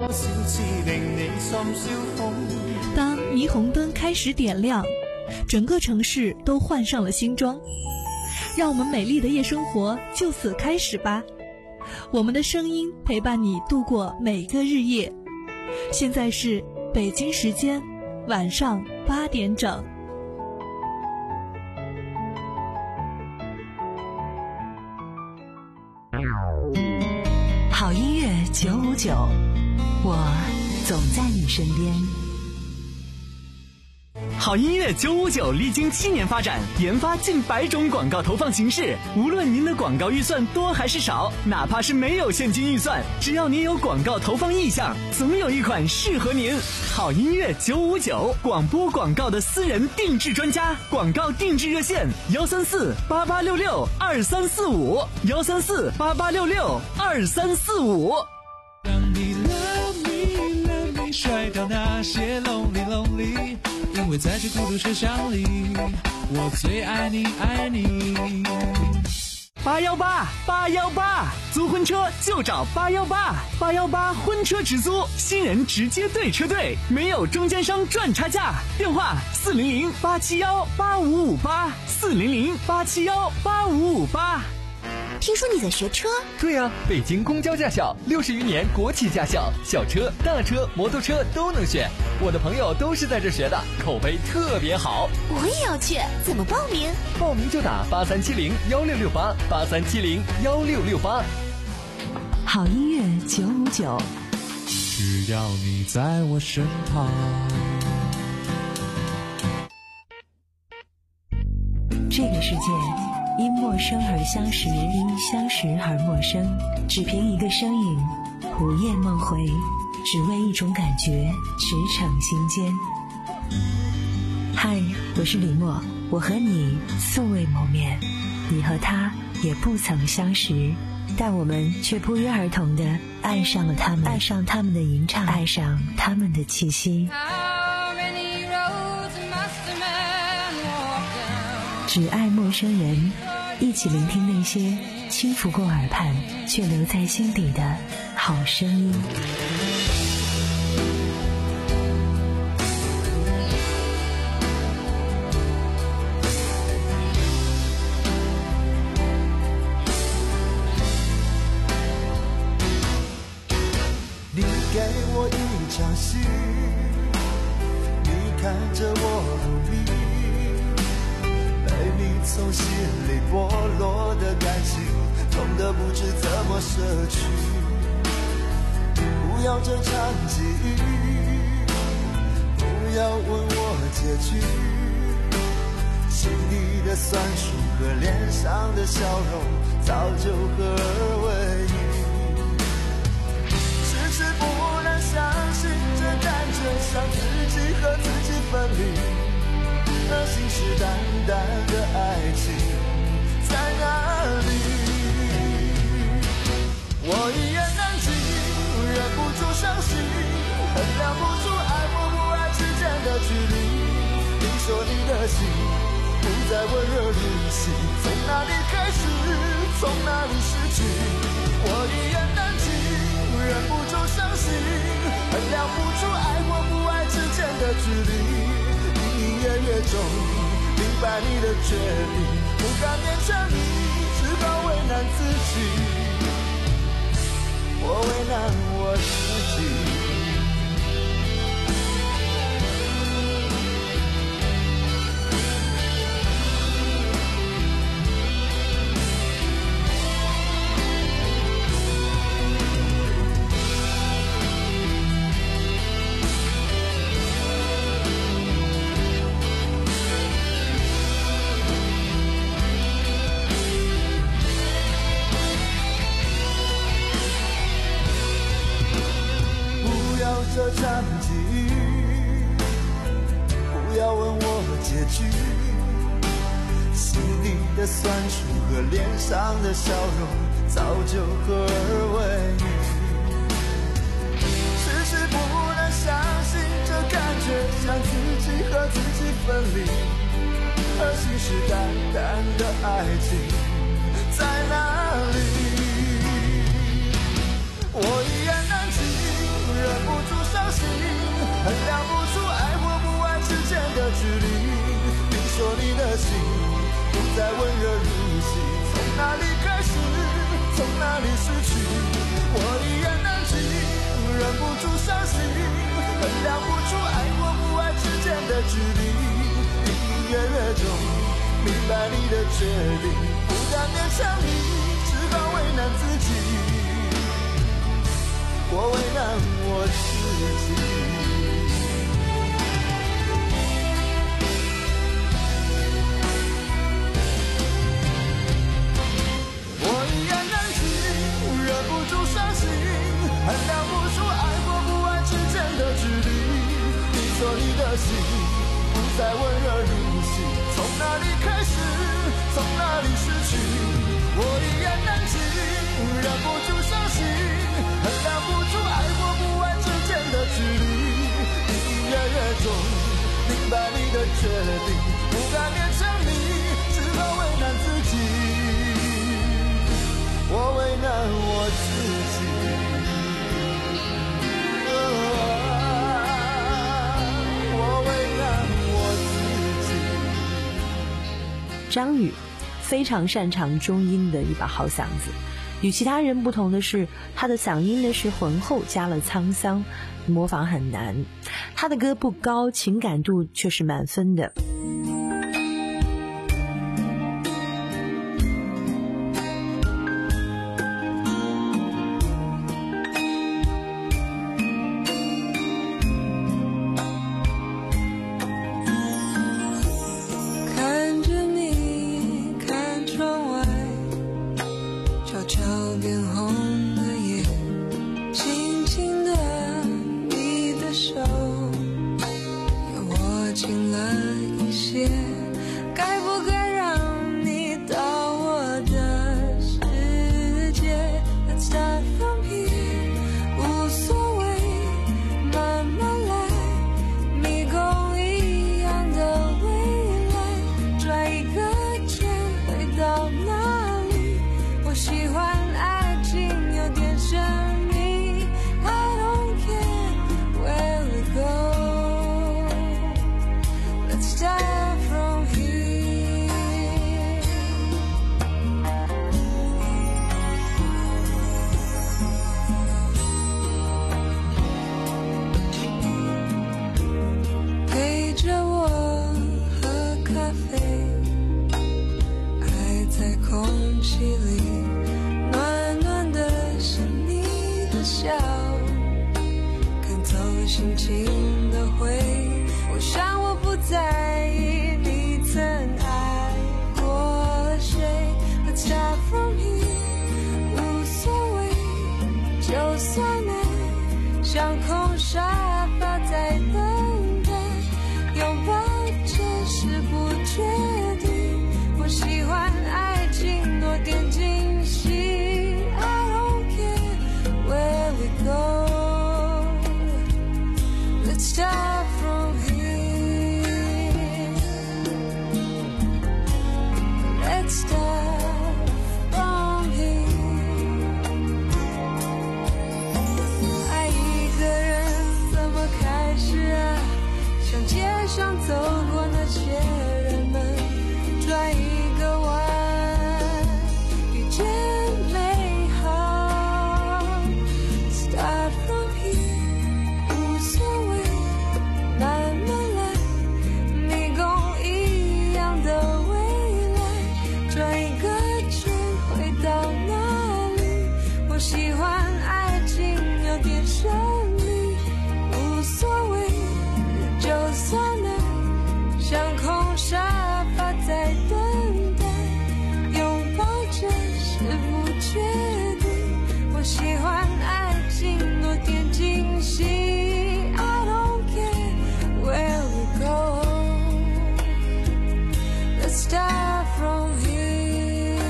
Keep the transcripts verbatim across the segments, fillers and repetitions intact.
当霓虹灯开始点亮，整个城市都换上了新装，让我们美丽的夜生活就此开始吧。我们的声音陪伴你度过每个日夜。现在是北京时间晚上八点整。 好音乐九五九，我总在你身边。 好音乐九五九历经七年发展，研发近百种广告投放形式。无论您的广告预算多还是少，哪怕是没有现金预算，只要您有广告投放意向，总有一款适合您。好音乐九五九，广播广告的私人定制专家，广告定制热线幺三四八八六六二三四五幺三四八八六六二三四五。 让你 love me love me 甩掉那些 lonely lonely， 因为在这孤独车厢里，我最爱你爱你。 八幺八八幺八，租婚车就找八幺八，八幺八婚车直租，新人直接对车队，没有中间商赚差价。电话四零零八七幺八五五八，四零零八七幺八五五八。 听说你在学车？ 对呀、啊，北京公交驾校，六十余年国企驾校，小车、大车、摩托车都能选。我的朋友都是在这学的，口碑特别好。 我也要去，怎么报名？ 报名就打八三七零幺六六八，八三七零幺六六八。 好音乐九五九， 只要你在我身旁。 这个世界因陌生而相识，因相识而陌生，只凭一个声音，午夜梦回，只为一种感觉，驰骋心间。嗨，我是李默，我和你素未谋面，你和他也不曾相识，但我们却不约而同地爱上了他们，爱上他们的吟唱，爱上他们的气息。只爱陌生人，一起聆听那些轻拂过耳畔却留在心底的好声音。 你给我一场戏，你看着我努力，被你从心里剥落的感情，痛得不知怎么舍去。不要这场记忆，不要问我结局，心里的酸楚和脸上的笑容早就合二为一。迟迟不能相信，这感觉像自己和自己分离。那信誓旦旦的爱情在哪里？我一言难尽，忍不住伤心，衡量不出爱或不爱之间的距离。你说你的心不再温热如昔，从哪里开始，从哪里失去？我一言难尽，忍不住伤心，衡量不出爱或不爱之间的距离。越越重，明白你的决定，不敢勉强你，只好为难自己，我为难我自己。这场际遇，不要问我结局，心里的酸楚和脸上的笑容早就合二为一。迟迟不能相信，这感觉像自己和自己分离，而信誓旦旦的爱情在哪里？我一言难尽，忍的心不再温热如昔。从哪里开始，从哪里失去，我一言难尽，忍不住伤心，衡量不出爱或不爱之间的距离。隐隐约约中明白你的决定，不敢勉强你，只好为难自己，我为难我自己。衡量不出爱或不爱之间的距离，你说你的心不再温热如昔，从哪里开始，从哪里失去，我一言难尽，忍不住伤心。衡量不出爱或不爱之间的距离，隐隐约约中明白你的决定，不敢勉强你，只好为难自己，我为难我自己。 张宇非常擅长中音的一把好嗓子，与其他人不同的是，他的嗓音呢是浑厚加了沧桑，模仿很难。他的歌不高，情感度却是满分的。 心情的回忆，我想我不在意你曾爱过谁。 Let's start from here， 无所谓，就算没像空沙发在等待，拥抱这是不确定。我喜欢爱情多点惊喜 I don't care where we go，Let's start from here. Let's start from here. 爱一个人怎么开始啊？像街上走过那些人们，转一个弯，遇见美好。Start from here， 无所谓。 慢慢来，迷宫一样的未来，转一个圈回到哪里？我喜欢爱情有点神秘，无所谓，就算没像空沙发在等待，拥抱这是不确定。我喜欢爱情多点惊喜。 Where we go? Let's start from here.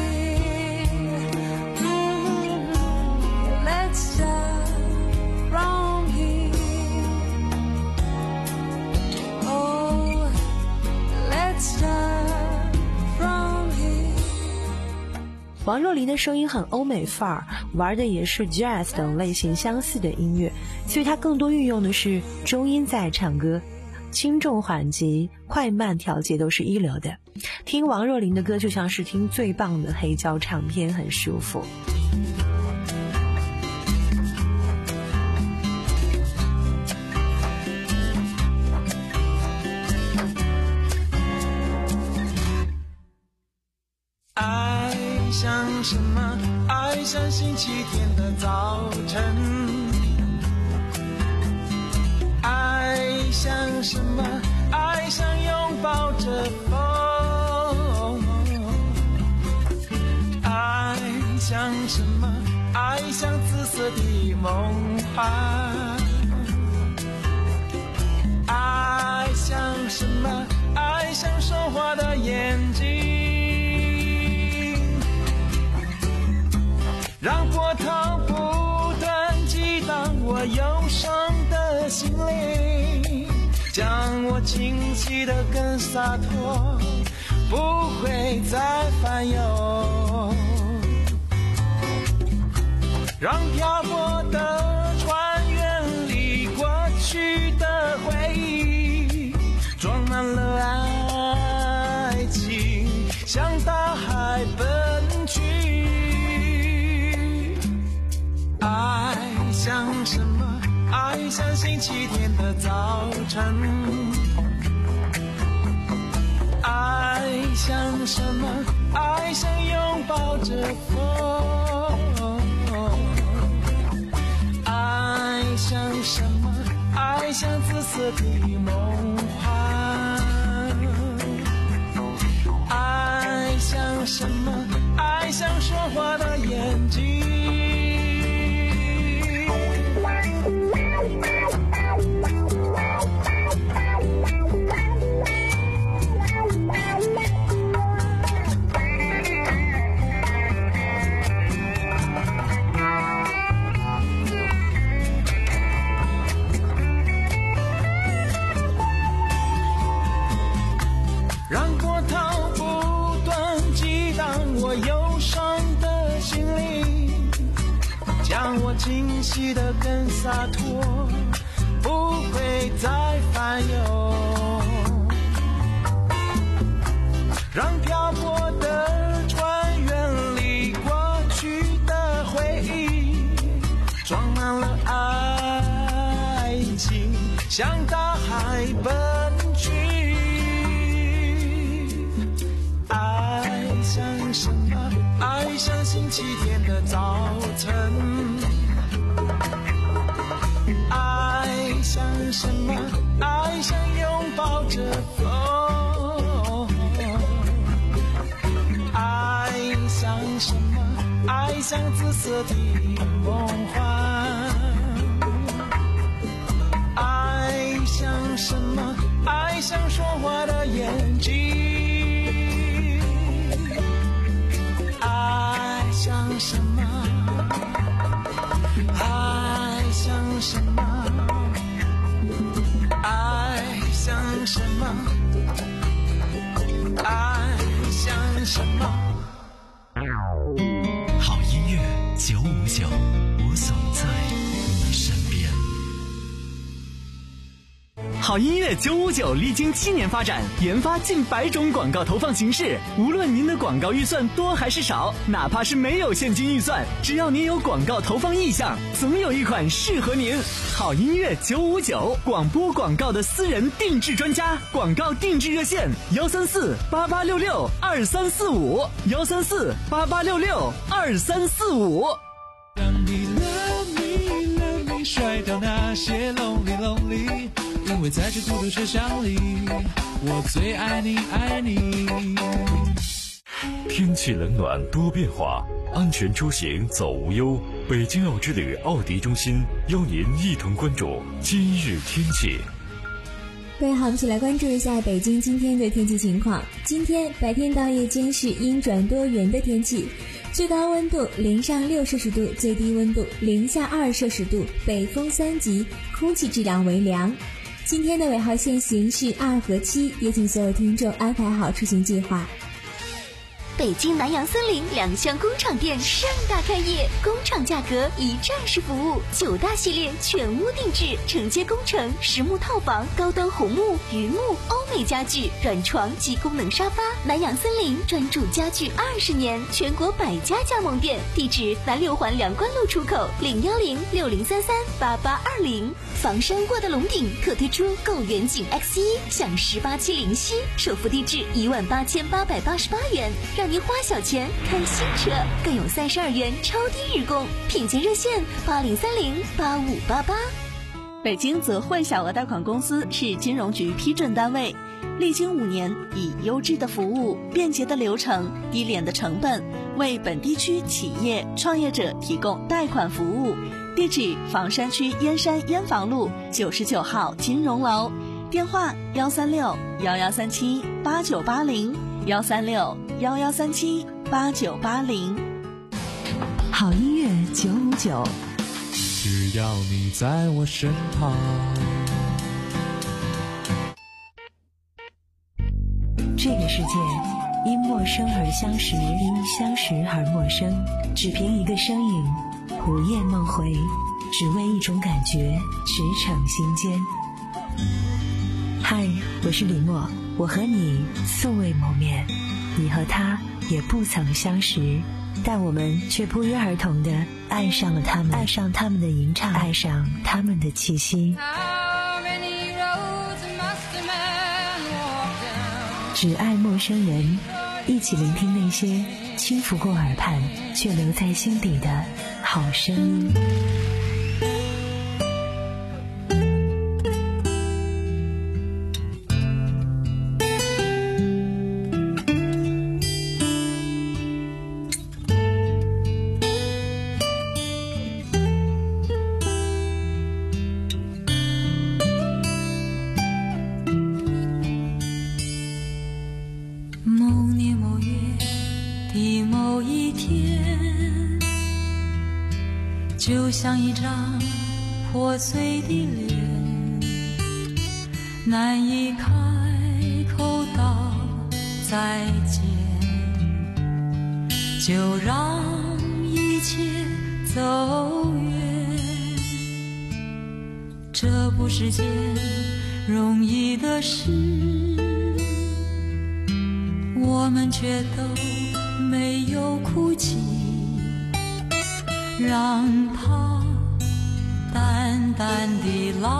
Mm-hmm. Let's start from here. Oh, let's start from here. 王若琳的声音很欧美范儿，玩的也是 jazz 等类型相似的音乐，所以她更多运用的是中音在唱歌。 轻重缓急、快慢调节都是一流的。听王若琳的歌就像是听最棒的黑胶唱片，很舒服。 爱像什么？爱像星期天的早晨。爱像什么？爱像拥抱着风。爱像什么？爱像紫色的梦幻。爱像什么？爱像说话的眼睛。让波涛不断激荡我忧伤的心灵，将我清晰的更洒脱，不会再烦忧。让漂泊的船远离过去的回忆，装满了爱情，向大海奔去。爱像什么？爱像星期天的早晨。爱像什么？爱像拥抱着风。爱像什么？爱像紫色的梦幻。爱像什么？爱像说话的眼睛。让波涛不断激荡我忧伤的心灵，将我清晰的更洒脱，不会再烦忧。让漂泊的船远离过去的回忆，装满了爱情，向大海奔去。爱像什么？爱像星期天的早晨。爱像什么？爱像拥抱着风。爱像什么？爱像紫色的梦幻。爱像什么？爱像说话的眼睛。爱像什么？爱像什么？爱像什么？爱像什么？ 好音乐九五九，我总在你身边。好音乐九五九历经七年发展，研发近百种广告投放形式。无论您的广告预算多还是少，哪怕是没有现金预算，只要您有广告投放意向，总有一款适合您。好音乐九五九，广播广告的私人定制专家，广告定制热线：幺三四八八六六二三四五，幺三四八八六六二三四五。 让你 love me love me 甩掉那些 lonely lonely， 因为在这孤独车厢里，我最爱你爱你。 天气冷暖多变化，安全出行走无忧。北京奥之旅奥迪中心邀您一同关注今日天气。 各位好，我们一起来关注一下北京今天的天气情况。今天白天到夜间是阴转多云的天气，最高温度零上六摄氏度，最低温度零下二摄氏度，北风三级，空气质量为良。今天的尾号限行是二和七，也请所有听众安排好出行计划。 北京南阳森林两厢工厂店盛大开业，工厂价格一站式服务，九大系列全屋定制，承接工程、实木套房、高端红木、榆木、欧美家具、软床及功能沙发。南阳森林专注家具二十年，全国百家加盟店，地址南六环梁关路出口零幺零六零三三八八二零。房山沃德龙顶特推出购远景 X 一，享十八期零息，首付低至一万八千八百八十八元，让您花小钱看新车，更有三十二元超低日供，品鉴热线八零三零八五八八。 北京泽汇小额贷款公司是金融局批准单位，历经五年，以优质的服务、便捷的流程、低廉的成本，为本地区企业创业者提供贷款服务。地址：房山区燕山燕房路九十九号金融楼，电话：幺三六幺幺三七八九八零，幺三六幺幺三七八九八零。 好音乐九五九， 只要你在我身旁。 这个世界因陌生而相识，因相识而陌生，只凭一个身影，午夜梦回，只为一种感觉，驰骋心间。嗨，我是李默，我和你素未谋面，你和他也不曾相识，但我们却不约而同地爱上了他们，爱上他们的吟唱，爱上他们的气息。只爱陌生人，一起聆听那些轻拂过耳畔却留在心底的好声音。 就像一张破碎的脸，难以开口道再见，就让一切走远。这不是件容易的事，我们却都没有哭泣，让它淡淡地来，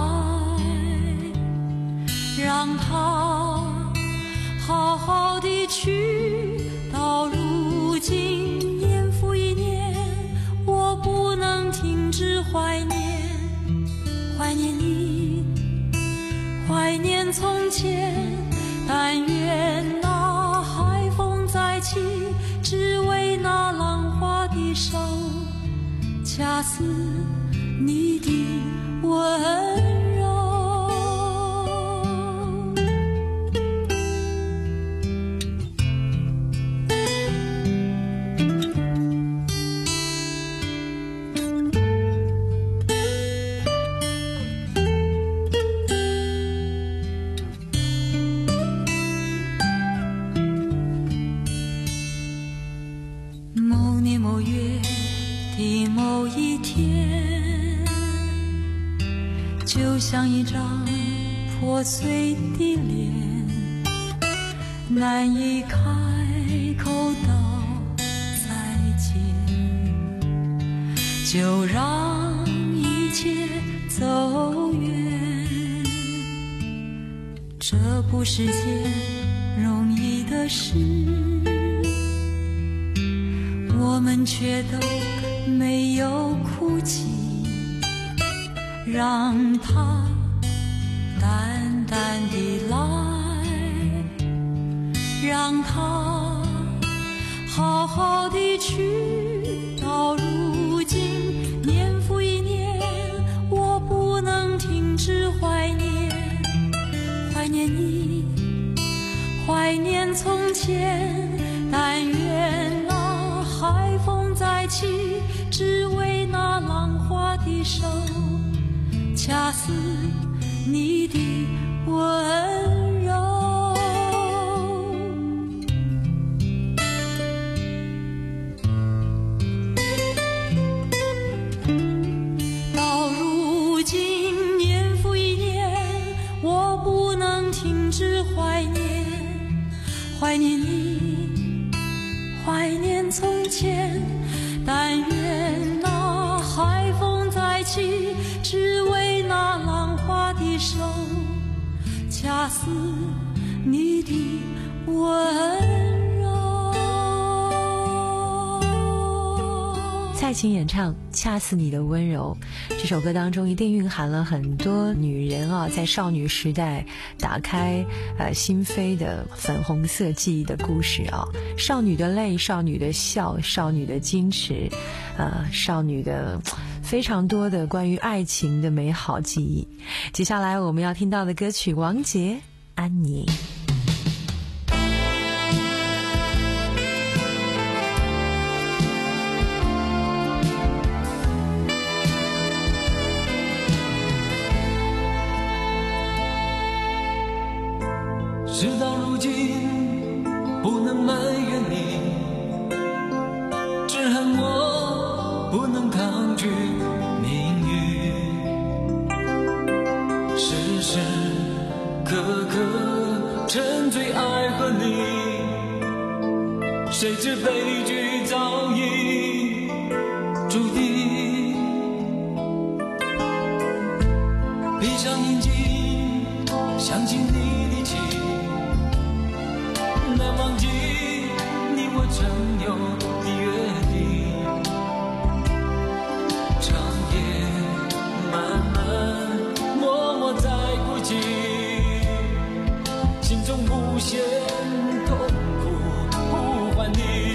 让它好好地去。到如今年复一年，我不能停止怀念，怀念你，怀念从前。但愿那海风再起，只为那浪花的手，恰似你的温柔。某年某月的某一天，就像一张破碎的脸，难以开口道再见，就让一切走远。这不是件容易的事，我们却都没有哭泣，让它淡淡地来，让它好好地去。到如今年复一年，我不能停止怀念，怀念你，怀念从前。但愿那海风再起，只为那浪花的手，恰似你的温柔。 停止怀念，怀念你，怀念从前。但愿那海风再起，只为那浪花的手，恰似你的温柔。 蔡琴演唱《恰似你的温柔》，这首歌当中一定蕴含了很多女人啊，在少女时代打开呃心扉的粉红色记忆的故事啊，少女的泪，少女的笑，少女的矜持，呃，少女的非常多的关于爱情的美好记忆。接下来我们要听到的歌曲，王杰，安妮。 事到如今，不能埋怨你，只恨我不能抗拒命运，时时刻刻沉醉爱和你，谁知悲剧早已注定。闭上眼睛，想起你的情，难忘记你我曾有的约定，长夜漫漫，默默在哭泣，心中无限痛苦呼唤你。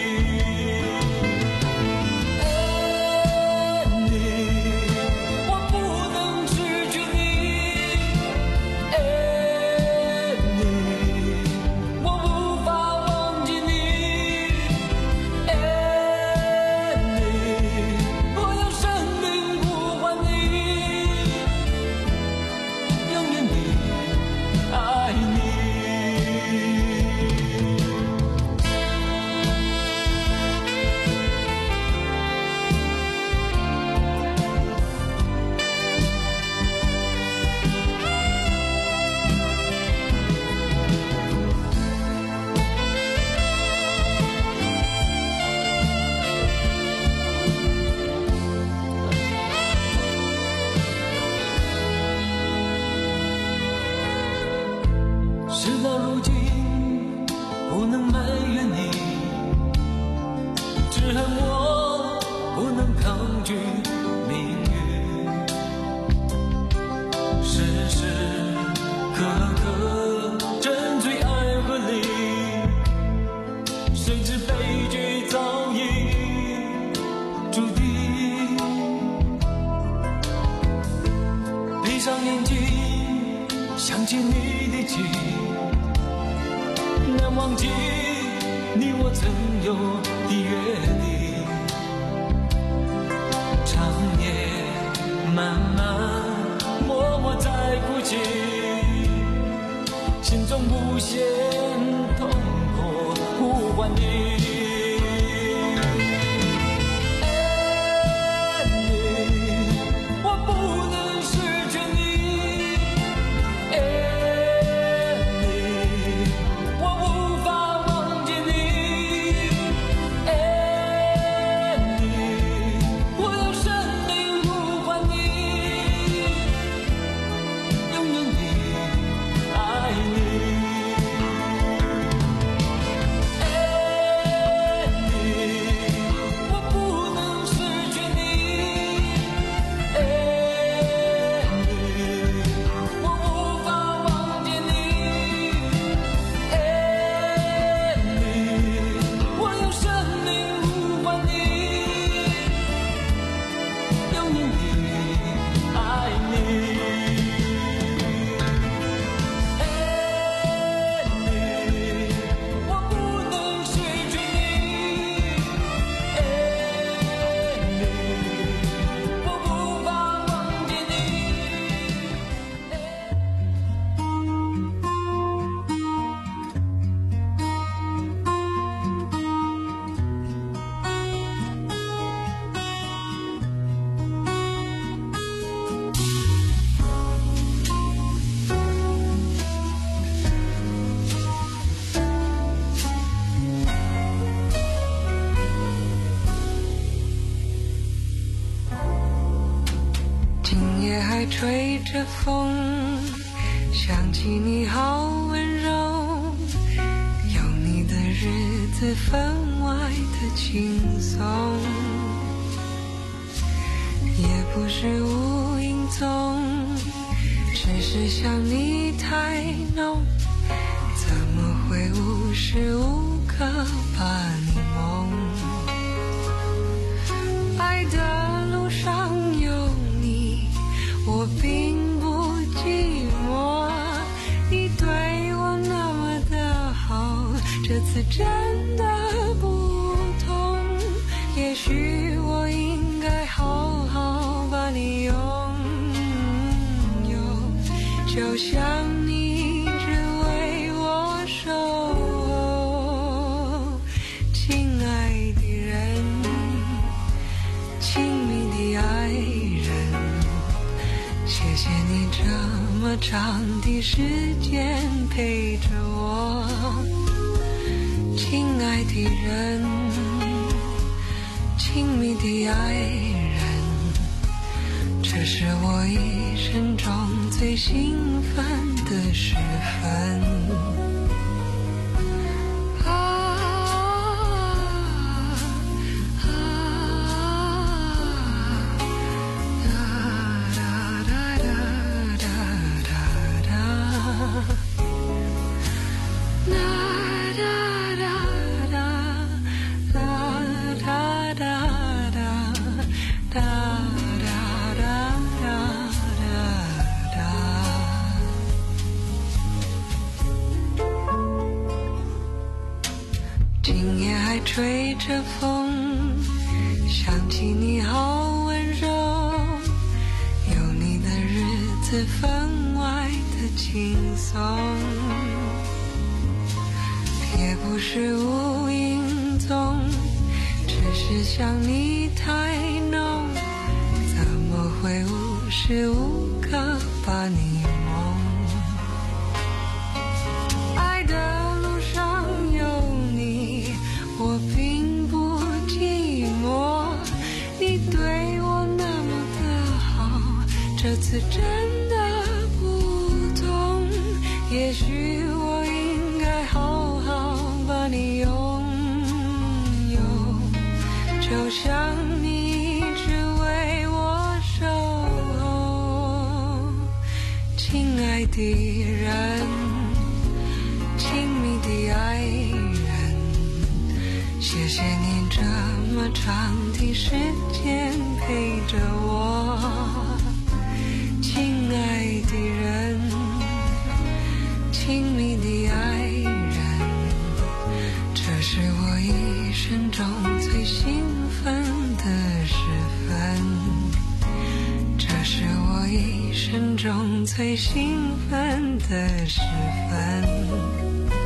事到如今，不能埋怨你，只恨我不能抗拒命运，时时刻刻沉醉爱和你，谁知悲剧早已注定。闭上眼睛，想起你的情，难忘记你我曾有的约定，长夜漫漫，默默在哭泣，心中无限痛苦呼唤你。 吹着风，想起你好温柔，有你的日子分外的轻松，也不是无影踪，只是想你太浓，怎么会无时无刻把你梦？爱的路上有你，我并不寂寞，你对我那么的好，这次真的不同，也许我应该好好把你拥有，就像你只为我守候，亲爱的人，亲密的爱人，谢谢你这么长的时间陪着我，亲爱的人，亲密的爱人，这是我一生中最兴奋的时分。今夜还吹着风，想起你好温柔，有你的日子分外的轻松，也不是无影踪，只是想你太浓，怎么会无时无刻把你梦？爱的路上有你，我并不寂寞，你对我那么的好，这次真的不同，也许我应该好好把你拥有，就像你只为我守候，亲爱的人，亲密的爱人，谢谢你这么长的时间陪着我，亲爱的人，亲密的爱人，这是我一生中最兴奋的时分，这是我一生中最兴奋的时分。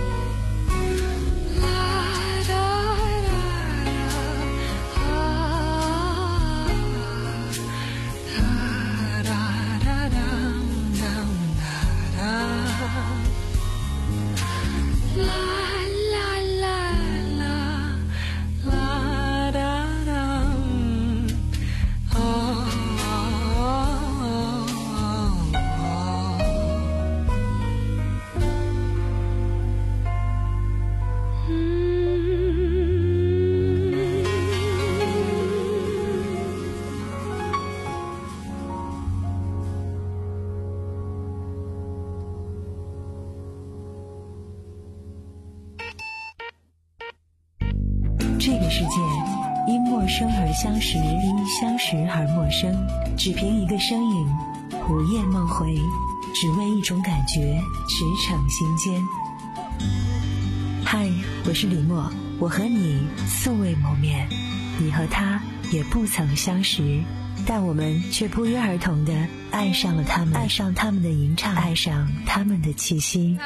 这个世界因陌生而相识，因相识而陌生，只凭一个声音，午夜梦回，只为一种感觉，驰骋心间。嗨，我是李默，我和你素未谋面，你和他也不曾相识，但我们却不约而同地爱上了他们，爱上他们的吟唱，爱上他们的气息。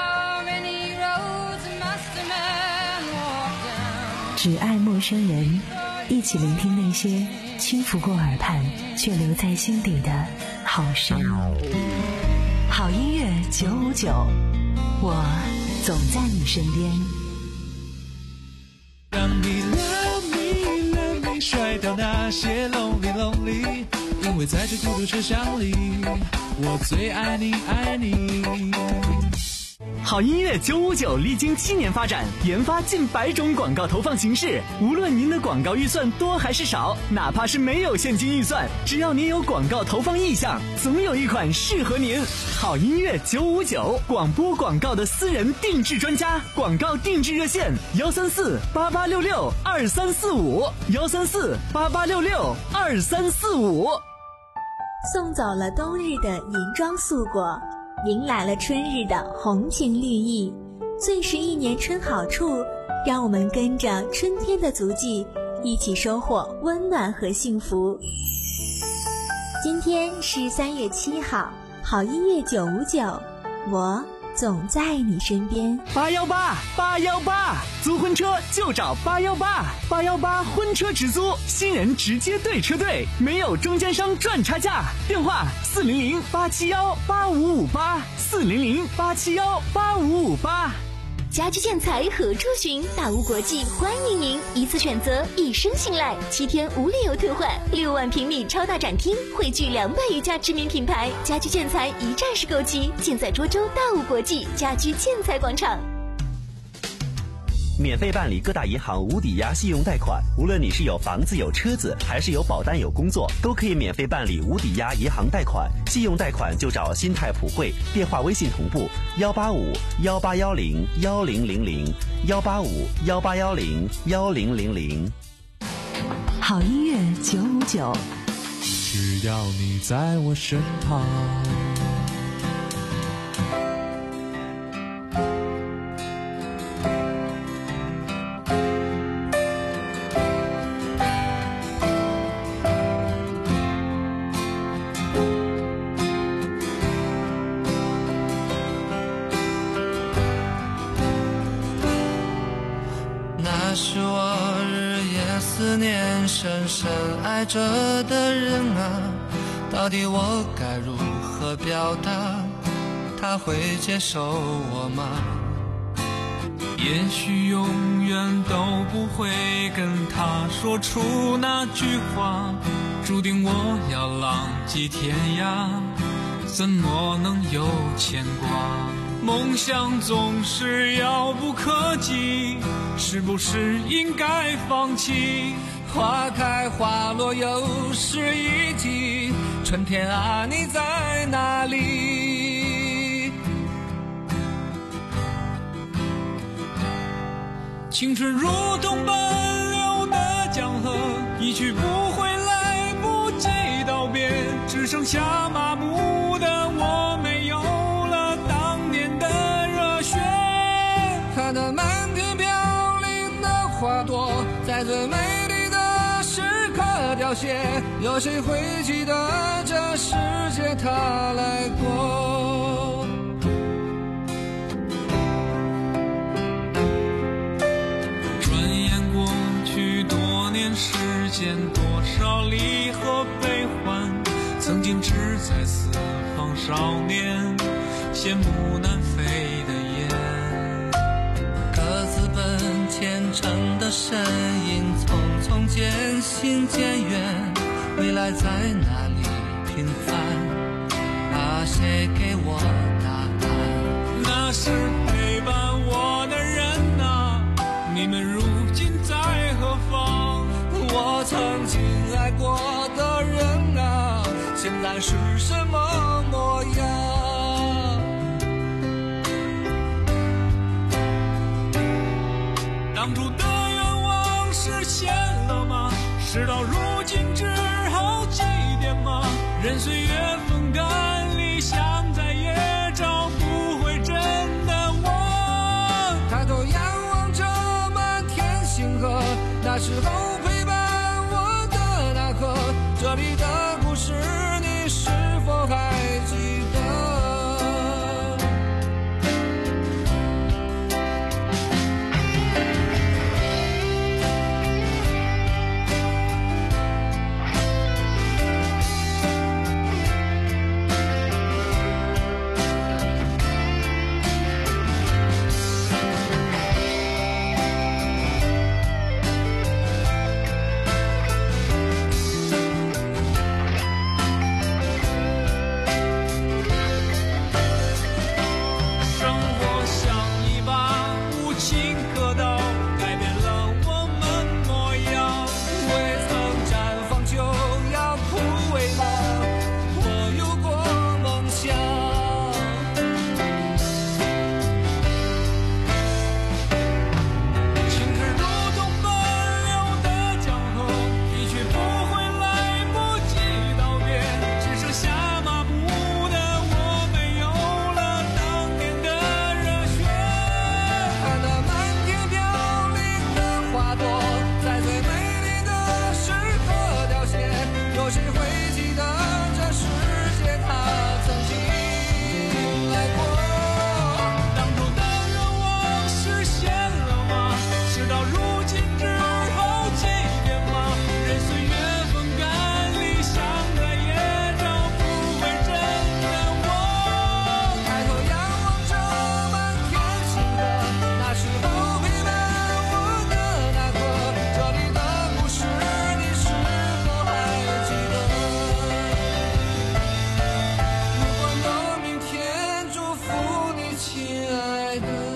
只爱陌生人，一起聆听那些轻拂过耳畔却留在心底的好声。好音乐九五九，我总在你身边。 让你 love me love me 甩掉那些 lonely lonely，因为为在这孤独车厢里，我最爱你爱你。 好音乐九五九历经七年发展，研发近百种广告投放形式。无论您的广告预算多还是少，哪怕是没有现金预算，只要您有广告投放意向，总有一款适合您。好音乐九五九，广播广告的私人定制专家，广告定制热线：幺三四八八六六二三四五，幺三四八八六六二三四五。 送走了冬日的银装素裹，迎来了春日的红情绿意，最是一年春好处，让我们跟着春天的足迹，一起收获温暖和幸福。今天是三月七号，好音乐九五九，我总在你身边。 八幺八八幺八，租婚车就找八幺八，八幺八婚车直租，新人直接对车队，没有中间商赚差价。电话四零零八七幺八五五八，四零零八七幺八五五八。 家居建材何处寻？大屋国际欢迎您，一次选择，一生信赖，七天无理由退换，六万平米超大展厅，汇聚两百余家知名品牌，家居建材一站式购齐，尽在涿州大屋国际家居建材广场。 免费办理各大银行无抵押信用贷款，无论你是有房子有车子，还是有保单有工作，都可以免费办理无抵押银行贷款。信用贷款就找新泰普惠，电话微信同步幺八五幺八幺零幺零零零幺八五幺八幺零幺零零零。 好音乐九五九， 只要你在我身旁。 深深爱着的人啊，到底我该如何表达？他会接受我吗？ 也许永远都不会跟他说出那句话，注定我要浪迹天涯，怎么能有牵挂？梦想总是遥不可及，是不是应该放弃？ 花开花落又是一季，春天啊你在哪里？ 青春如同奔流的江河，一去不回来不及道别，只剩下麻木的我，没有了当年的热血。 看那满天飘零的花朵，在最美凋谢，有谁会记得这世界它来过？ 转眼过去多年时间，多少离合悲欢，曾经志在四方少年，羡慕南飞的雁。 各自奔前程的身影，匆匆渐行渐远，未来在哪里平凡？啊，谁给我答案？ 那是陪伴我的人啊，你们如今在何方？ 我曾经爱过的人啊，现在是什么模样？ 当初的愿望实现了吗？事到如今只好祭奠吗？任岁月风干，理想再也找不回真的我。 抬头仰望着满天星河，那时候陪伴我的那刻，这里的故事你是否还记得？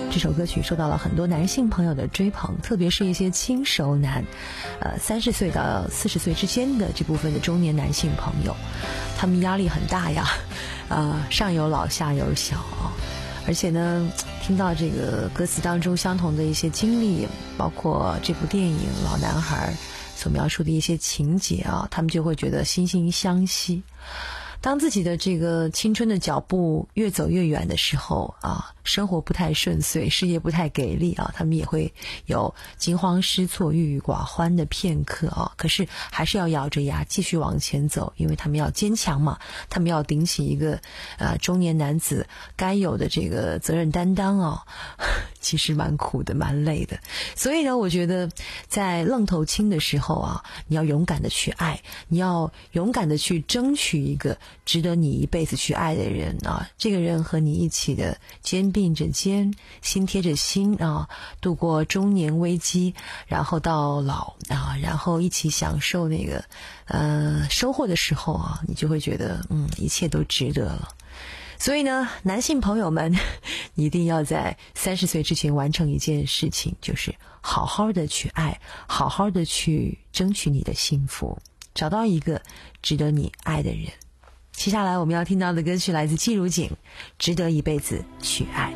这首歌曲受到了很多男性朋友的追捧，特别是一些轻熟男，呃，三十岁到四十岁之间的这部分的中年男性朋友，他们压力很大呀，呃，上有老下有小，而且呢，听到这个歌词当中相同的一些经历，包括这部电影《老男孩》所描述的一些情节啊，他们就会觉得惺惺相惜。当自己的这个青春的脚步越走越远的时候啊，生活不太顺遂，事业不太给力啊，他们也会有惊慌失措、郁郁寡欢的片刻啊。可是还是要咬着牙继续往前走，因为他们要坚强嘛，他们要顶起一个呃中年男子该有的这个责任担当啊。其实蛮苦的，蛮累的。所以呢，我觉得在愣头青的时候啊，你要勇敢的去爱，你要勇敢的去争取一个值得你一辈子去爱的人啊，这个人和你一起的肩并着肩，心贴着心啊，度过中年危机，然后到老啊，然后一起享受那个呃收获的时候啊，你就会觉得嗯，一切都值得了。所以呢，男性朋友们，你一定要在三十岁之前完成一件事情，就是好好的去爱，好好的去争取你的幸福，找到一个值得你爱的人。接下来我们要听到的歌曲来自季如锦，《值得一辈子去爱》。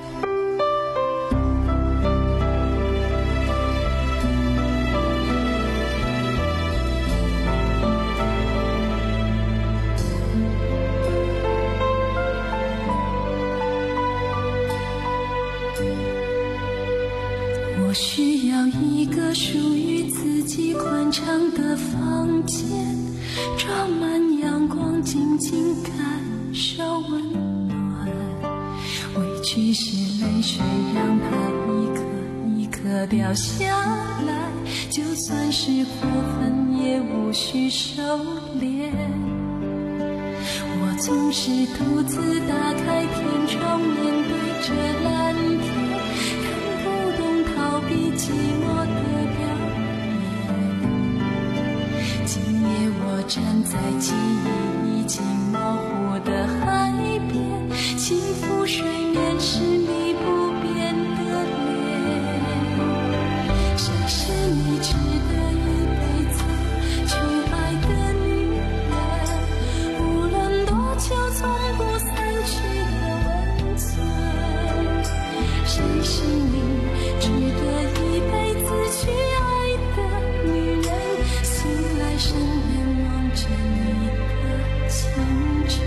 我需要一个属于自己宽敞的房间，装满阳光，静静感受温暖。委屈是泪水，让它一颗一颗掉下来，就算是过分也无需收敛。我总是独自打开天窗，面对着蓝天，逃避寂寞的表演。今夜我站在记忆已经模糊的海边，轻抚水面是你不变的脸。谁是你值得一辈子去爱的女人？无论多久从不散去的温存。谁是你值得一辈子去爱的女人？醒来身边望着你的清晨。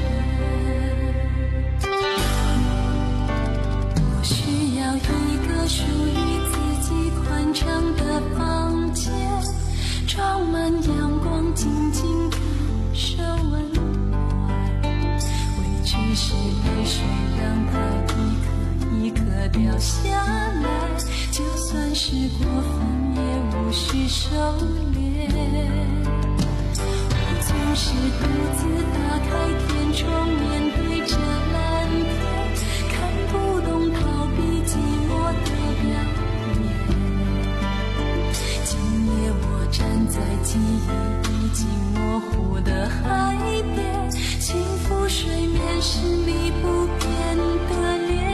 我需要一个属于自己宽敞的房间，装满阳光，静静感受温暖。委屈是泪水，让它一颗一颗掉下来，就算是过分也无需收敛。我总是独自打开天窗，面对着蓝天，看不懂逃避寂寞的表演。今夜我站在记忆已经模糊的海边，轻抚水面是你不变的脸。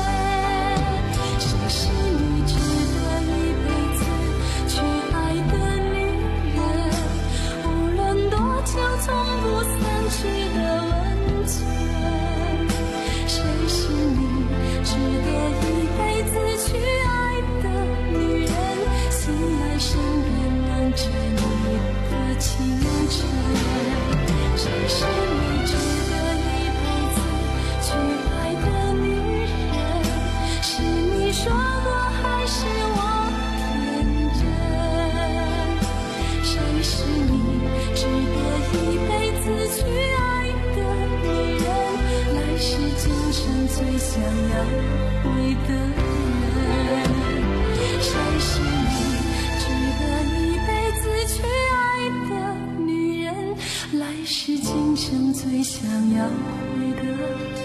是你值得一辈子去爱的女人，无论多久从不散去的温存。谁是你值得一辈子去爱的女人？醒来身边望着你的清晨。谁是你值得一辈子去爱的女人？是你说过还是我天真？谁是你值得一辈子去爱的女人？来世今生最想要回的人。谁是你值得一辈子去爱的女人？来世今生最想要回的人。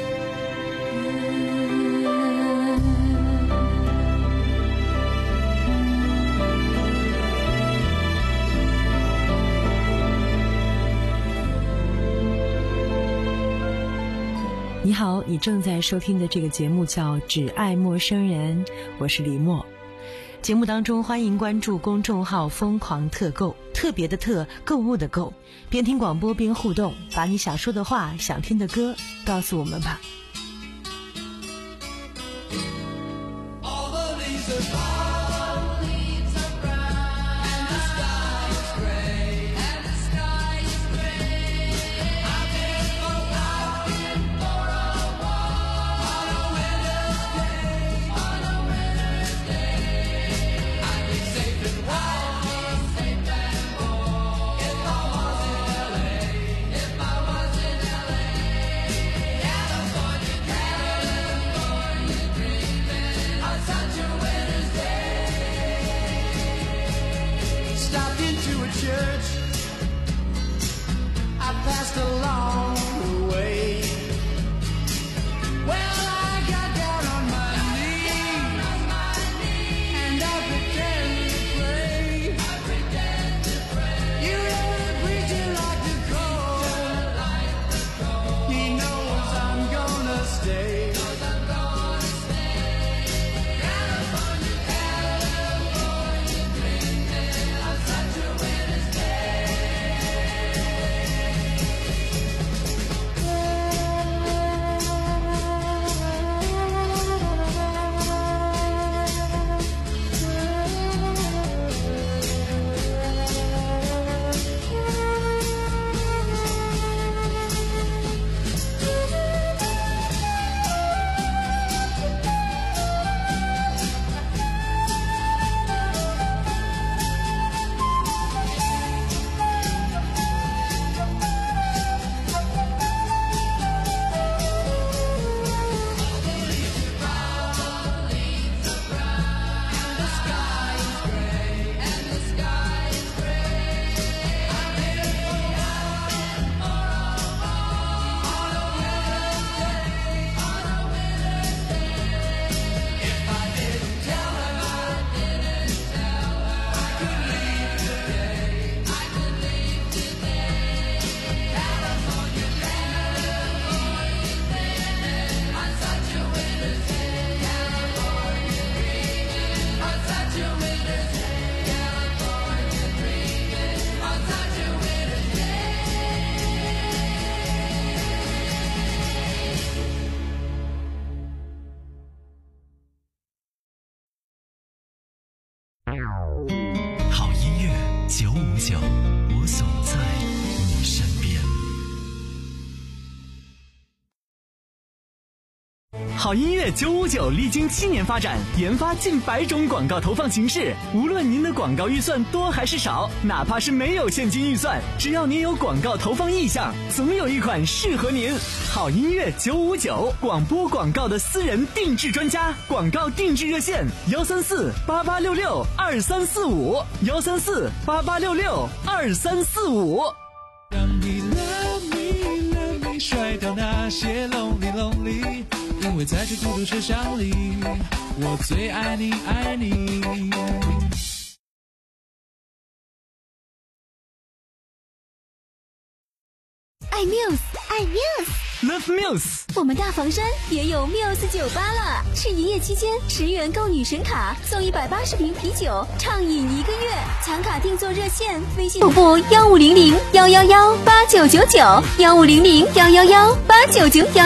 你好，你正在收听的这个节目叫《只爱陌生人》，我是李默。节目当中欢迎关注公众号疯狂特购，特别的特，购物的购，边听广播边互动，把你想说的话、想听的歌告诉我们吧。 好音乐九五九，我总在你身边。好音乐九五九历经七年发展，研发近百种广告投放形式。无论您的广告预算多还是少，哪怕是没有现金预算，只要您有广告投放意向，总有一款适合您。好音乐九五九，广播广告的私人定制专家，广告定制热线幺三四八八六六二三四五幺三四八八六六二三四五。 让你 love me love me 甩掉那些 lonely lonely， 因为在这孤独车厢里，我最爱你爱你。 爱 Muse， 爱 Muse，Love Muse。 我们大房山也有 Muse 酒吧了，是营业期间十元购女神卡送一百八十瓶啤酒，畅饮一个月。抢卡订座热线：微信部幺五零零幺幺幺八九九九幺五零零幺幺幺八九九九。